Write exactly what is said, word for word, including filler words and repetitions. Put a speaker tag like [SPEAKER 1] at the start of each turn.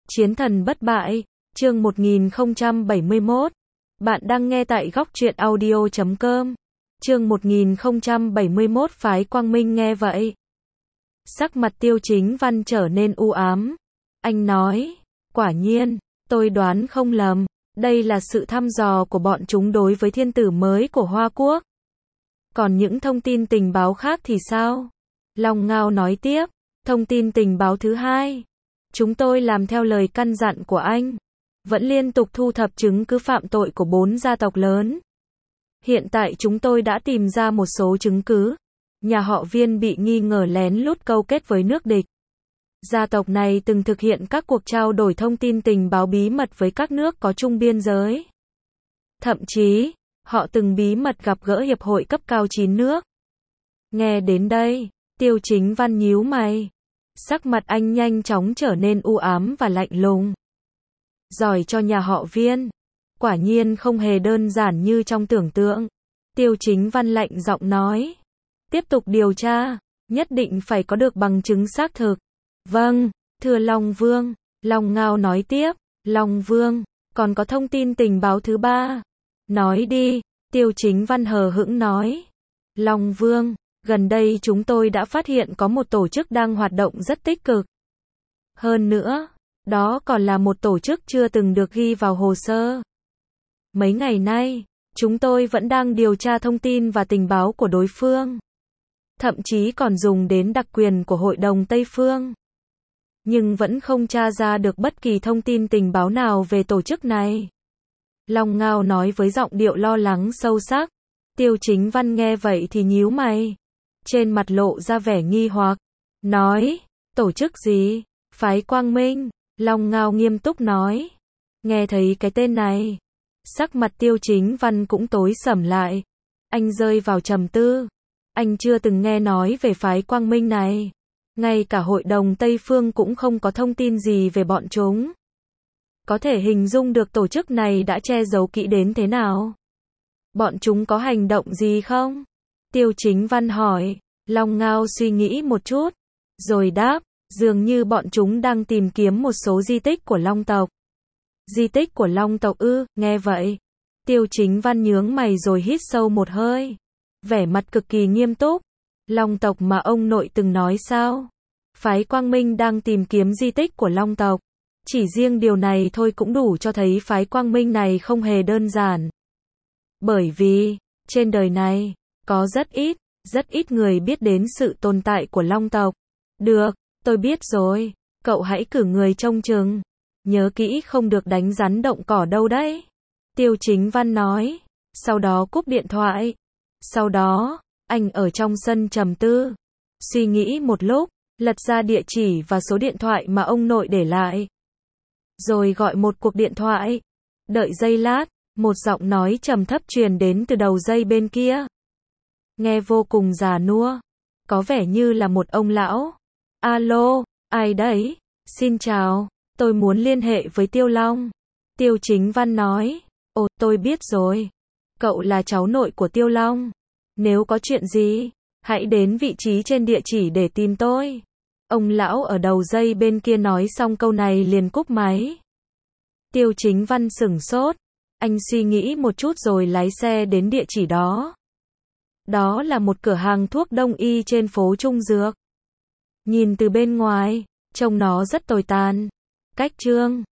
[SPEAKER 1] Chiến thần bất bại, chương một nghìn không trăm bảy mươi mốt. Bạn đang nghe tại góc truyện audio chấm com. Chương một nghìn không trăm bảy mươi mốt phái Quang Minh nghe vậy. Sắc mặt Tiêu Chính Văn trở nên u ám. Anh nói, quả nhiên, tôi đoán không lầm, đây là sự thăm dò của bọn chúng đối với thiên tử mới của Hoa Quốc. Còn những thông tin tình báo khác thì sao? Long Ngao nói tiếp, thông tin tình báo thứ hai. Chúng tôi làm theo lời căn dặn của anh, vẫn liên tục thu thập chứng cứ phạm tội của bốn gia tộc lớn. Hiện tại chúng tôi đã tìm ra một số chứng cứ. Nhà họ Viên bị nghi ngờ lén lút câu kết với nước địch. Gia tộc này từng thực hiện các cuộc trao đổi thông tin tình báo bí mật với các nước có chung biên giới. Thậm chí, họ từng bí mật gặp gỡ hiệp hội cấp cao chín nước. Nghe đến đây, Tiêu Chính Văn nhíu mày. Sắc mặt anh nhanh chóng trở nên u ám và lạnh lùng. Giỏi cho nhà họ Viên. Quả nhiên không hề đơn giản như trong tưởng tượng. Tiêu Chính Văn lạnh giọng nói. Tiếp tục điều tra, nhất định phải có được bằng chứng xác thực. Vâng, thưa Long Vương. Long Ngao nói tiếp. Long Vương, còn có thông tin tình báo thứ ba. Nói đi, Tiêu Chính Văn hờ hững nói. Long Vương, gần đây chúng tôi đã phát hiện có một tổ chức đang hoạt động rất tích cực. Hơn nữa, đó còn là một tổ chức chưa từng được ghi vào hồ sơ. Mấy ngày nay, chúng tôi vẫn đang điều tra thông tin và tình báo của đối phương. Thậm chí còn dùng đến đặc quyền của Hội đồng Tây Phương. Nhưng vẫn không tra ra được bất kỳ thông tin tình báo nào về tổ chức này. Long Ngao nói với giọng điệu lo lắng sâu sắc. Tiêu Chính Văn nghe vậy thì nhíu mày. Trên mặt lộ ra vẻ nghi hoặc. Nói, tổ chức gì? Phái Quang Minh. Long Ngao nghiêm túc nói. Nghe thấy cái tên này, sắc mặt Tiêu Chính Văn cũng tối sầm lại. Anh rơi vào trầm tư. Anh chưa từng nghe nói về phái Quang Minh này. Ngay cả Hội đồng Tây Phương cũng không có thông tin gì về bọn chúng. Có thể hình dung được tổ chức này đã che giấu kỹ đến thế nào? Bọn chúng có hành động gì không? Tiêu Chính Văn hỏi. Long Ngao suy nghĩ một chút, rồi đáp, dường như bọn chúng đang tìm kiếm một số di tích của Long tộc. Di tích của Long tộc ư? Nghe vậy, Tiêu Chính Văn nhướng mày rồi hít sâu một hơi, vẻ mặt cực kỳ nghiêm túc. Long tộc mà ông nội từng nói sao? Phái Quang Minh đang tìm kiếm di tích của Long tộc. Chỉ riêng điều này thôi cũng đủ cho thấy phái Quang Minh này không hề đơn giản. Bởi vì, trên đời này, có rất ít, rất ít người biết đến sự tồn tại của Long tộc. Được, tôi biết rồi, cậu hãy cử người trông chừng. Nhớ kỹ không được đánh rắn động cỏ đâu đấy. Tiêu Chính Văn nói, sau đó cúp điện thoại. Sau đó, anh ở trong sân trầm tư. Suy nghĩ một lúc, lật ra địa chỉ và số điện thoại mà ông nội để lại. Rồi gọi một cuộc điện thoại. Đợi giây lát, một giọng nói trầm thấp truyền đến từ đầu dây bên kia. Nghe vô cùng già nua, có vẻ như là một ông lão. Alo, ai đấy? Xin chào, tôi muốn liên hệ với Tiêu Long. Tiêu Chính Văn nói. Ồ, tôi biết rồi. Cậu là cháu nội của Tiêu Long. Nếu có chuyện gì, hãy đến vị trí trên địa chỉ để tìm tôi. Ông lão ở đầu dây bên kia nói xong câu này liền cúp máy. Tiêu Chính Văn sửng sốt. Anh suy nghĩ một chút rồi lái xe đến địa chỉ đó. Đó là một cửa hàng thuốc đông y trên phố Trung Dược. Nhìn từ bên ngoài, trông nó rất tồi tàn. Cách trương,